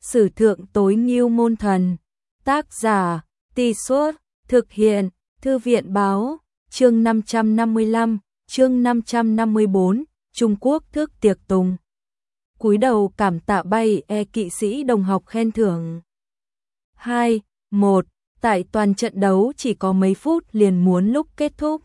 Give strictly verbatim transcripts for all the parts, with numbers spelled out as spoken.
Sử thượng tối ngưu môn thần. Tác giả, Tì Suốt, thực hiện, Thư viện báo, chương năm trăm năm mươi lăm, chương năm trăm năm mươi bốn, Trung Quốc thức tiệc tùng. Cúi đầu cảm tạ bay e kỵ sĩ đồng học khen thưởng. hai, một, tại toàn trận đấu chỉ có mấy phút liền muốn lúc kết thúc.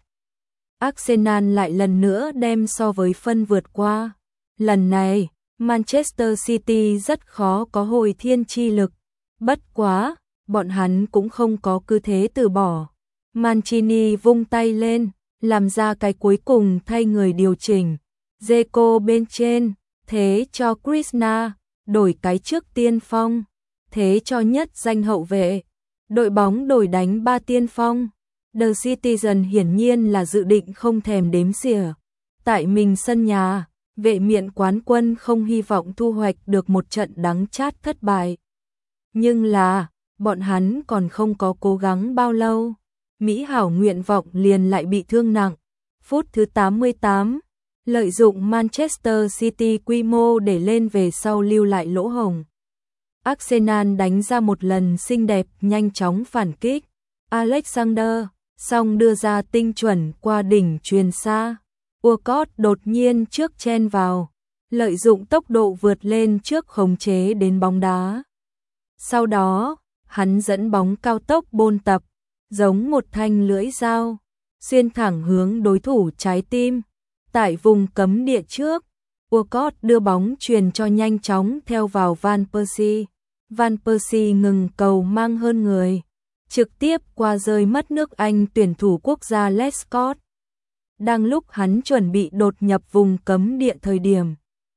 Arsenal lại lần nữa đem so với phân vượt qua. Lần này, Manchester City rất khó có hồi thiên chi lực. Bất quá, bọn hắn cũng không có cứ thế từ bỏ. Mancini vung tay lên, làm ra cái cuối cùng thay người điều chỉnh. Dzeko bên trên, thế cho Krishna, đổi cái trước tiên phong, thế cho nhất danh hậu vệ. Đội bóng đổi đánh ba tiên phong. The Citizen hiển nhiên là dự định không thèm đếm xỉa. Tại mình sân nhà, vệ miện quán quân không hy vọng thu hoạch được một trận đắng chát thất bại. Nhưng là, bọn hắn còn không có cố gắng bao lâu. Mỹ hảo nguyện vọng liền lại bị thương nặng. Phút thứ tám mươi tám, lợi dụng Manchester City quy mô để lên về sau lưu lại lỗ hổng. Arsenal đánh ra một lần xinh đẹp nhanh chóng phản kích. Alexander, song đưa ra tinh chuẩn qua đỉnh truyền xa. Walcott đột nhiên trước chen vào, lợi dụng tốc độ vượt lên trước khống chế đến bóng đá. Sau đó, hắn dẫn bóng cao tốc bôn tập, giống một thanh lưỡi dao, xuyên thẳng hướng đối thủ trái tim. Tại vùng cấm địa trước, Walcott đưa bóng truyền cho nhanh chóng theo vào Van Persie. Van Persie ngừng cầu mang hơn người, trực tiếp qua rơi mất nước Anh tuyển thủ quốc gia Lescott. Đang lúc hắn chuẩn bị đột nhập vùng cấm địa thời điểm,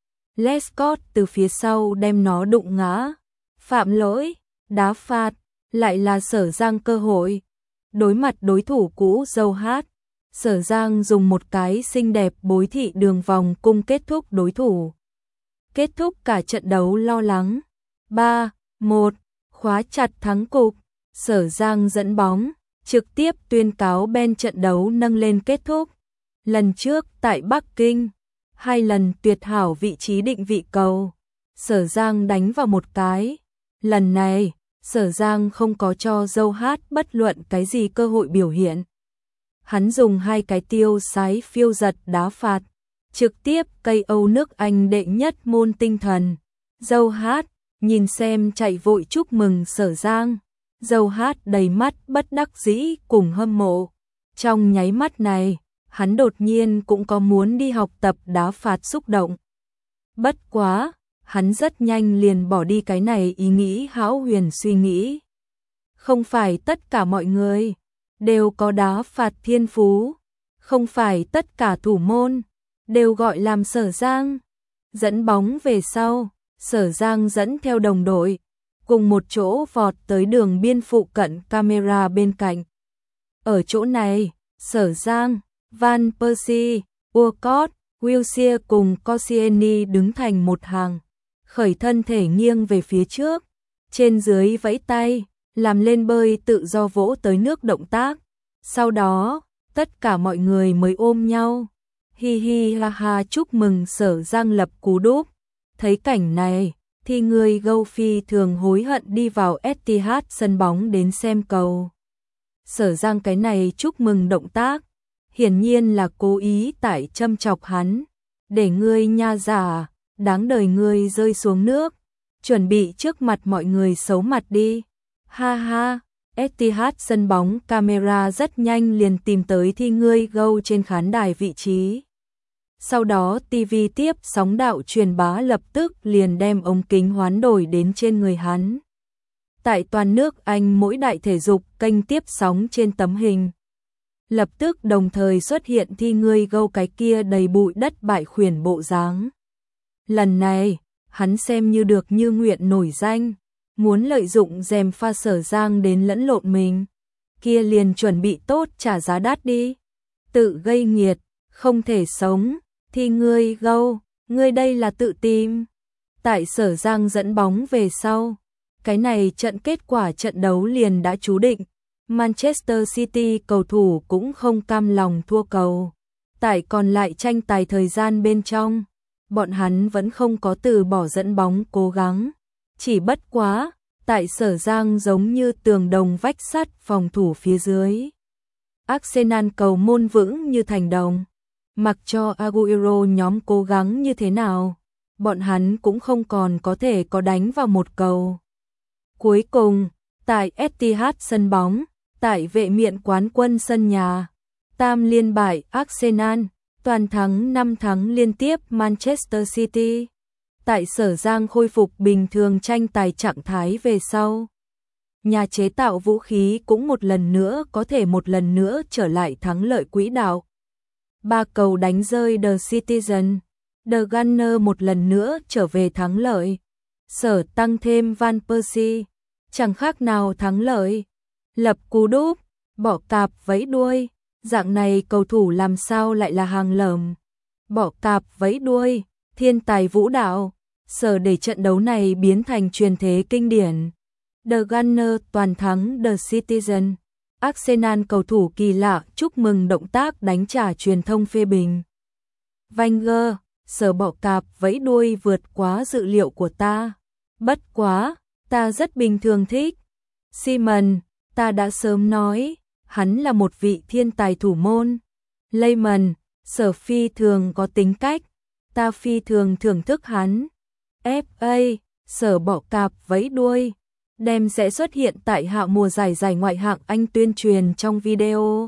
Lescott từ phía sau đem nó đụng ngã. Phạm lỗi, đá phạt, lại là Sở Giang cơ hội. Đối mặt đối thủ cũ Dâu Hát, Sở Giang dùng một cái xinh đẹp bối thị đường vòng cung kết thúc đối thủ. Kết thúc cả trận đấu lo lắng. ba, một, khóa chặt thắng cục. Sở Giang dẫn bóng, trực tiếp tuyên cáo bên trận đấu nâng lên kết thúc. Lần trước tại Bắc Kinh, hai lần tuyệt hảo vị trí định vị cầu, Sở Giang đánh vào một cái. Lần này, Sở Giang không có cho Dâu Hát bất luận cái gì cơ hội biểu hiện. Hắn dùng hai cái tiêu sái phiêu giật đá phạt, trực tiếp cây Âu nước Anh đệ nhất môn tinh thần. Dâu Hát, nhìn xem chạy vội chúc mừng Sở Giang. Dâu Hát đầy mắt bất đắc dĩ cùng hâm mộ. Trong nháy mắt này, hắn đột nhiên cũng có muốn đi học tập đá phạt xúc động. Bất quá, hắn rất nhanh liền bỏ đi cái này ý nghĩ hão huyền suy nghĩ. Không phải tất cả mọi người đều có đá phạt thiên phú, không phải tất cả thủ môn đều gọi làm Sở Giang. Dẫn bóng về sau, Sở Giang dẫn theo đồng đội, cùng một chỗ vọt tới đường biên phụ cận camera bên cạnh. Ở chỗ này, Sở Giang, Van Persie, Walcott, Wilshere cùng Koscielny đứng thành một hàng, khởi thân thể nghiêng về phía trước, trên dưới vẫy tay, làm lên bơi tự do vỗ tới nước động tác. Sau đó, tất cả mọi người mới ôm nhau. Hi hi ha ha chúc mừng Sở Giang lập cú đúp. Thấy cảnh này, thì người gâu phi thường hối hận đi vào Etihad sân bóng đến xem cầu. Sở Giang cái này chúc mừng động tác, hiển nhiên là cố ý tại châm chọc hắn. Để ngươi nha giả, đáng đời ngươi rơi xuống nước, chuẩn bị trước mặt mọi người xấu mặt đi. Ha ha, Etihad sân bóng camera rất nhanh liền tìm tới thi ngươi gâu trên khán đài vị trí. Sau đó ti vi tiếp sóng đạo truyền bá lập tức liền đem ống kính hoán đổi đến trên người hắn. Tại toàn nước Anh mỗi đại thể dục kênh tiếp sóng trên tấm hình, lập tức đồng thời xuất hiện thi ngươi gâu cái kia đầy bụi đất bại khuyển bộ dáng. Lần này, hắn xem như được như nguyện nổi danh, muốn lợi dụng dèm pha Sở Giang đến lẫn lộn mình, kia liền chuẩn bị tốt trả giá đắt đi. Tự gây nghiệt, không thể sống, thì ngươi gâu, ngươi đây là tự tìm. Tại Sở Giang dẫn bóng về sau, cái này trận kết quả trận đấu liền đã chú định. Manchester City cầu thủ cũng không cam lòng thua cầu. Tại còn lại tranh tài thời gian bên trong, bọn hắn vẫn không có từ bỏ dẫn bóng cố gắng. Chỉ bất quá, tại Sở Giang giống như tường đồng vách sắt phòng thủ phía dưới. Arsenal cầu môn vững như thành đồng. Mặc cho Agüero nhóm cố gắng như thế nào, bọn hắn cũng không còn có thể có đánh vào một cầu. Cuối cùng, tại Etihad sân bóng, tại vệ miện quán quân sân nhà, tam liên bại Arsenal, toàn thắng năm thắng liên tiếp Manchester City. Tại Sở Giang khôi phục bình thường tranh tài trạng thái về sau, nhà chế tạo vũ khí cũng một lần nữa có thể một lần nữa trở lại thắng lợi quỹ đạo. Ba cầu đánh rơi The Citizen, The Gunner một lần nữa trở về thắng lợi. Sở tăng thêm Van Persie, chẳng khác nào thắng lợi. Lập cú đúp, bỏ cạp vẫy đuôi, dạng này cầu thủ làm sao lại là hàng lởm. Bỏ cạp vẫy đuôi, thiên tài vũ đạo, Sở để trận đấu này biến thành truyền thế kinh điển. The Gunner toàn thắng The Citizen. Arsenal cầu thủ kỳ lạ chúc mừng động tác đánh trả truyền thông phê bình. Wenger, Sở bỏ cạp vẫy đuôi vượt quá dự liệu của ta. Bất quá, ta rất bình thường thích. Simon, ta đã sớm nói, hắn là một vị thiên tài thủ môn. Lehmann, Sở phi thường có tính cách, ta phi thường thưởng thức hắn. ép a, Sở bỏ cạp vẫy đuôi, đem sẽ xuất hiện tại hạ mùa giải giải ngoại hạng Anh tuyên truyền trong video.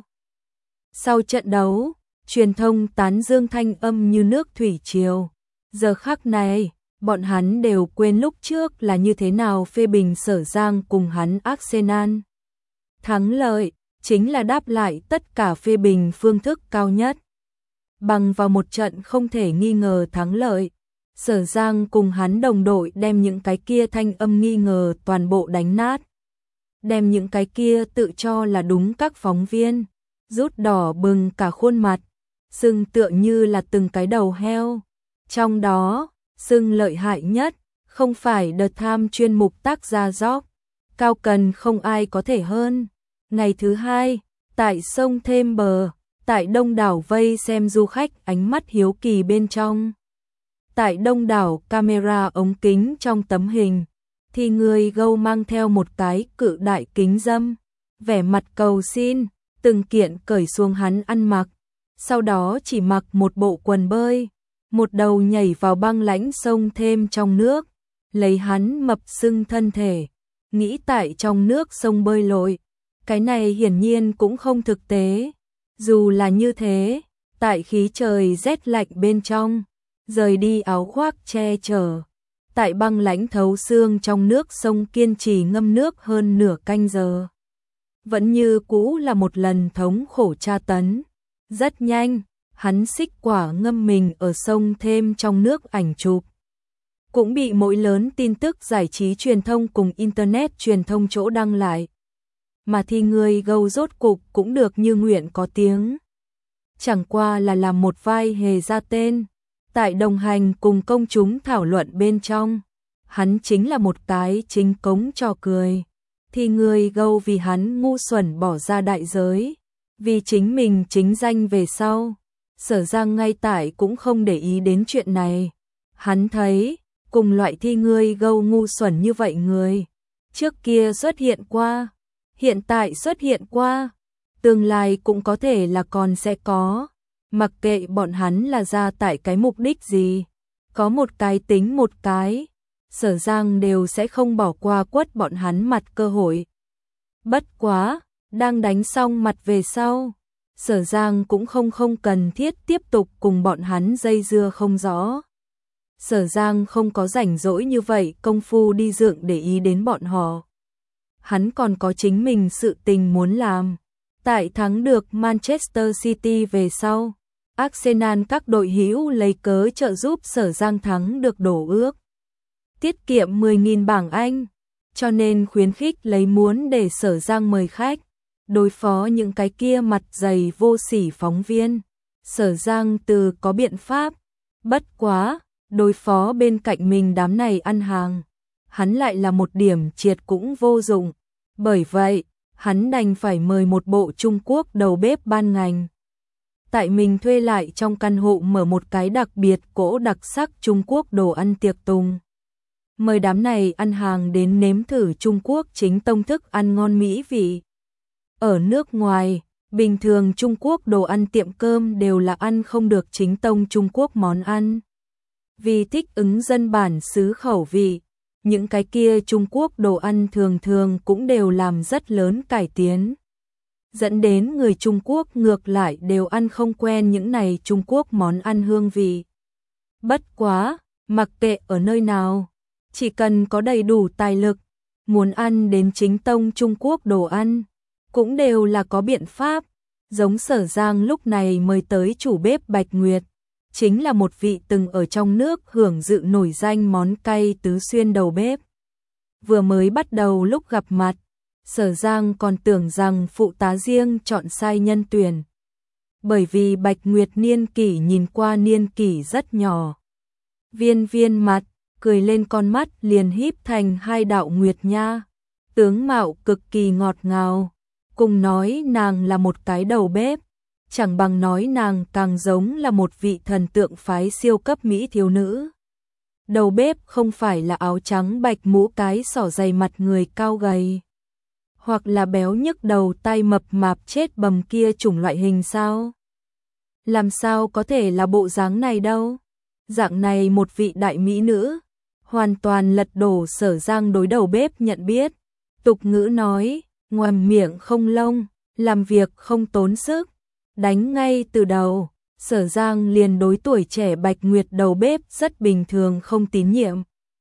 Sau trận đấu, truyền thông tán dương thanh âm như nước thủy triều. Giờ khắc này, bọn hắn đều quên lúc trước là như thế nào phê bình Sở Giang cùng hắn Arsenal. Thắng lợi chính là đáp lại tất cả phê bình phương thức cao nhất. Bằng vào một trận không thể nghi ngờ thắng lợi, Sở Giang cùng hắn đồng đội đem những cái kia thanh âm nghi ngờ toàn bộ đánh nát. Đem những cái kia tự cho là đúng các phóng viên, rút đỏ bừng cả khuôn mặt, sưng tựa như là từng cái đầu heo. Trong đó, sưng lợi hại nhất, không phải The Times chuyên mục tác gia Job, cao cần không ai có thể hơn. Ngày thứ hai, tại sông Thêm Bờ, tại đông đảo vây xem du khách ánh mắt hiếu kỳ bên trong. Tại đông đảo camera ống kính trong tấm hình, thì người gâu mang theo một cái cự đại kính dâm, vẻ mặt cầu xin, từng kiện cởi xuống hắn ăn mặc, sau đó chỉ mặc một bộ quần bơi, một đầu nhảy vào băng lãnh sông Thêm trong nước, lấy hắn mập sưng thân thể, nghĩ tại trong nước sông bơi lội. Cái này hiển nhiên cũng không thực tế. Dù là như thế, tại khí trời rét lạnh bên trong, rời đi áo khoác che chở, tại băng lãnh thấu xương trong nước sông kiên trì ngâm nước hơn nửa canh giờ. Vẫn như cũ là một lần thống khổ tra tấn. Rất nhanh, hắn xích quả ngâm mình ở sông Thêm trong nước ảnh chụp. Cũng bị mỗi lớn tin tức giải trí truyền thông cùng Internet truyền thông chỗ đăng lại. Mà thì người gâu rốt cục cũng được như nguyện có tiếng. Chẳng qua là làm một vai hề ra tên. Tại đồng hành cùng công chúng thảo luận bên trong, hắn chính là một cái chính cống trò cười. Thì người gâu vì hắn ngu xuẩn bỏ ra đại giới, vì chính mình chính danh về sau. Sở Giang ngay tại cũng không để ý đến chuyện này. Hắn thấy, cùng loại thi người gâu ngu xuẩn như vậy người, trước kia xuất hiện qua, hiện tại xuất hiện qua, tương lai cũng có thể là còn sẽ có. Mặc kệ bọn hắn là ra tại cái mục đích gì, có một cái tính một cái, Sở Giang đều sẽ không bỏ qua quất bọn hắn mặt cơ hội. Bất quá, đang đánh xong mặt về sau, Sở Giang cũng không không cần thiết tiếp tục cùng bọn hắn dây dưa không rõ. Sở Giang không có rảnh rỗi như vậy công phu đi dựng để ý đến bọn họ. Hắn còn có chính mình sự tình muốn làm. Tại thắng được Manchester City về sau, Arsenal các đội hữu lấy cớ trợ giúp Sở Giang thắng được đổ ước. Tiết kiệm mười nghìn bảng Anh, cho nên khuyến khích lấy muốn để Sở Giang mời khách, đối phó những cái kia mặt dày vô sỉ phóng viên. Sở Giang từ có biện pháp, bất quá, đối phó bên cạnh mình đám này ăn hàng, hắn lại là một điểm triệt cũng vô dụng. Bởi vậy, hắn đành phải mời một bộ Trung Quốc đầu bếp ban ngành. Tại mình thuê lại trong căn hộ mở một cái đặc biệt cỗ đặc sắc Trung Quốc đồ ăn tiệc tùng. mời đám này ăn hàng đến nếm thử Trung Quốc chính tông thức ăn ngon mỹ vị. Ở nước ngoài, bình thường Trung Quốc đồ ăn tiệm cơm đều là ăn không được chính tông Trung Quốc món ăn. Vì thích ứng dân bản xứ khẩu vị, những cái kia Trung Quốc đồ ăn thường thường cũng đều làm rất lớn cải tiến. Dẫn đến người Trung Quốc ngược lại đều ăn không quen những này Trung Quốc món ăn hương vị. Bất quá, mặc kệ ở nơi nào, chỉ cần có đầy đủ tài lực, muốn ăn đến chính tông Trung Quốc đồ ăn, cũng đều là có biện pháp. Giống Sở Giang lúc này mời tới chủ bếp Bạch Nguyệt, chính là một vị từng ở trong nước hưởng dự nổi danh món cay tứ xuyên đầu bếp. Vừa mới bắt đầu lúc gặp mặt, Sở Giang còn tưởng rằng phụ tá riêng chọn sai nhân tuyển. Bởi vì Bạch Nguyệt niên kỷ nhìn qua niên kỷ rất nhỏ. Viên viên mặt, cười lên con mắt liền híp thành hai đạo nguyệt nha. Tướng mạo cực kỳ ngọt ngào. Cùng nói nàng là một cái đầu bếp, chẳng bằng nói nàng càng giống là một vị thần tượng phái siêu cấp mỹ thiếu nữ. Đầu bếp không phải là áo trắng bạch mũ cái sỏ dày mặt người cao gầy, hoặc là béo nhức đầu tay mập mạp chết bầm kia chủng loại hình sao? Làm sao có thể là bộ dáng này đâu? Dạng này một vị đại mỹ nữ, hoàn toàn lật đổ Sở Giang đối đầu bếp nhận biết. Tục ngữ nói, ngoàm miệng không lông, làm việc không tốn sức. Đánh ngay từ đầu, Sở Giang liền đối tuổi trẻ Bạch Nguyệt đầu bếp rất bình thường không tín nhiệm.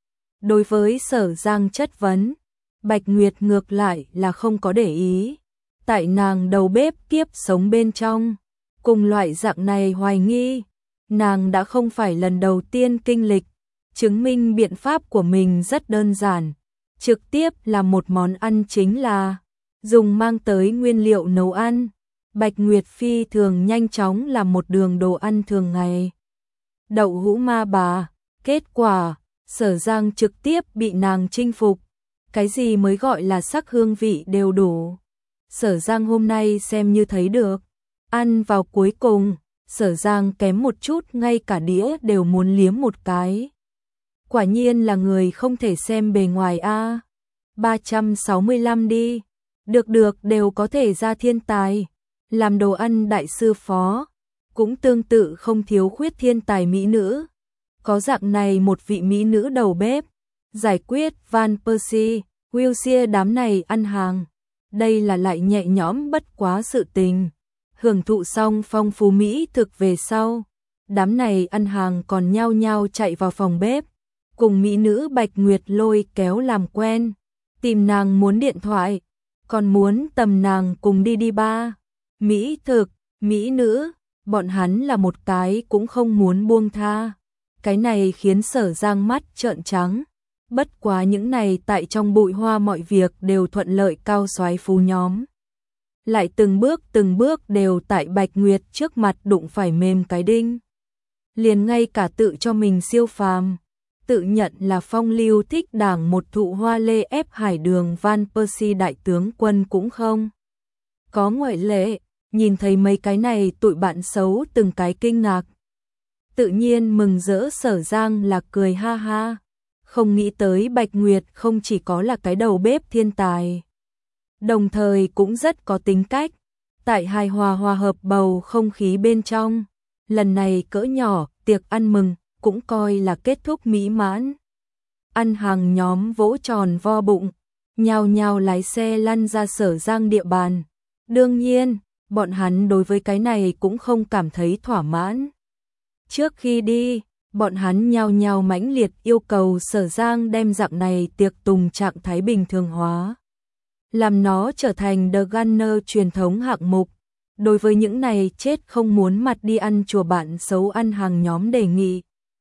Đối với Sở Giang chất vấn, Bạch Nguyệt ngược lại là không có để ý. Tại nàng đầu bếp kiếp sống bên trong, cùng loại dạng này hoài nghi, nàng đã không phải lần đầu tiên kinh lịch, chứng minh biện pháp của mình rất đơn giản. Trực tiếp làm một món ăn chính là dùng mang tới nguyên liệu nấu ăn. Bạch Nguyệt phi thường nhanh chóng làm một đường đồ ăn thường ngày. Đậu hũ ma bà, kết quả, Sở Giang trực tiếp bị nàng chinh phục. Cái gì mới gọi là sắc hương vị đều đủ. Sở Giang hôm nay xem như thấy được. Ăn vào cuối cùng, Sở Giang kém một chút ngay cả đĩa đều muốn liếm một cái. Quả nhiên là người không thể xem bề ngoài a. ba trăm sáu mươi lăm đi. Được được đều có thể ra thiên tài. Làm đồ ăn đại sư phó, cũng tương tự không thiếu khuyết thiên tài mỹ nữ. Có dạng này một vị mỹ nữ đầu bếp, giải quyết Van Persie, Wilshire đám này ăn hàng. Đây là lại nhẹ nhõm bất quá sự tình. Hưởng thụ xong phong phú mỹ thực về sau, đám này ăn hàng còn nhao nhao chạy vào phòng bếp, cùng mỹ nữ Bạch Nguyệt lôi kéo làm quen, tìm nàng muốn điện thoại, còn muốn tầm nàng cùng đi đi ba. Mỹ thực, mỹ nữ, bọn hắn là một cái cũng không muốn buông tha. Cái này khiến Sở Giang mắt trợn trắng. Bất quá những này tại trong bụi hoa mọi việc đều thuận lợi cao soái phú nhóm. Lại từng bước từng bước đều tại Bạch Nguyệt trước mặt đụng phải mềm cái đinh. Liền ngay cả tự cho mình siêu phàm, tự nhận là phong lưu thích đảng một thụ hoa lê ép hải đường Van Persie đại tướng quân cũng không có ngoại lệ. Nhìn thấy mấy cái này tụi bạn xấu từng cái kinh ngạc. Tự nhiên mừng rỡ Sở Giang là cười ha ha. Không nghĩ tới Bạch Nguyệt không chỉ có là cái đầu bếp thiên tài, đồng thời cũng rất có tính cách. Tại hài hòa hòa hợp bầu không khí bên trong, lần này cỡ nhỏ tiệc ăn mừng cũng coi là kết thúc mỹ mãn. Ăn hàng nhóm vỗ tròn vo bụng, nhao nhao lái xe lăn ra Sở Giang địa bàn. Đương nhiên, bọn hắn đối với cái này cũng không cảm thấy thỏa mãn. Trước khi đi, bọn hắn nhao nhao mãnh liệt yêu cầu Sở Giang đem dạng này tiệc tùng trạng thái bình thường hóa, làm nó trở thành The Gunner truyền thống hạng mục. Đối với những này chết không muốn mặt đi ăn chùa bạn xấu ăn hàng nhóm đề nghị,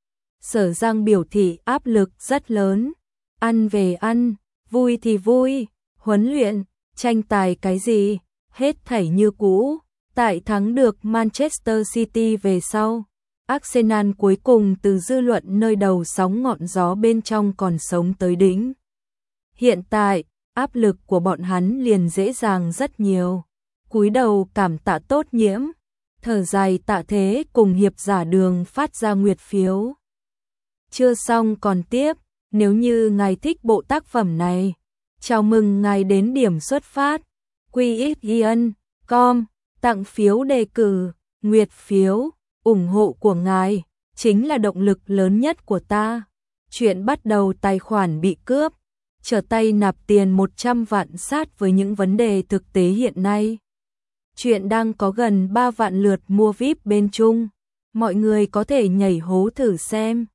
Sở Giang biểu thị áp lực rất lớn. Ăn về ăn, vui thì vui, huấn luyện, tranh tài cái gì, hết thảy như cũ. Tại thắng được Manchester City về sau, Arsenal cuối cùng từ dư luận nơi đầu sóng ngọn gió bên trong còn sống tới đỉnh. Hiện tại, áp lực của bọn hắn liền dễ dàng rất nhiều. Cúi đầu cảm tạ Tốt Nhiễm, thở dài tạ thế cùng hiệp giả Đường phát ra nguyệt phiếu. Chưa xong còn tiếp. Nếu như ngài thích bộ tác phẩm này, chào mừng ngài đến điểm xuất phát qixian chấm com tặng phiếu đề cử, nguyệt phiếu, ủng hộ của ngài chính là động lực lớn nhất của ta. Chuyện bắt đầu tài khoản bị cướp, trở tay nạp tiền một trăm vạn sát với những vấn đề thực tế hiện nay. Chuyện đang có gần ba vạn lượt mua víp bên Trung, mọi người có thể nhảy hố thử xem.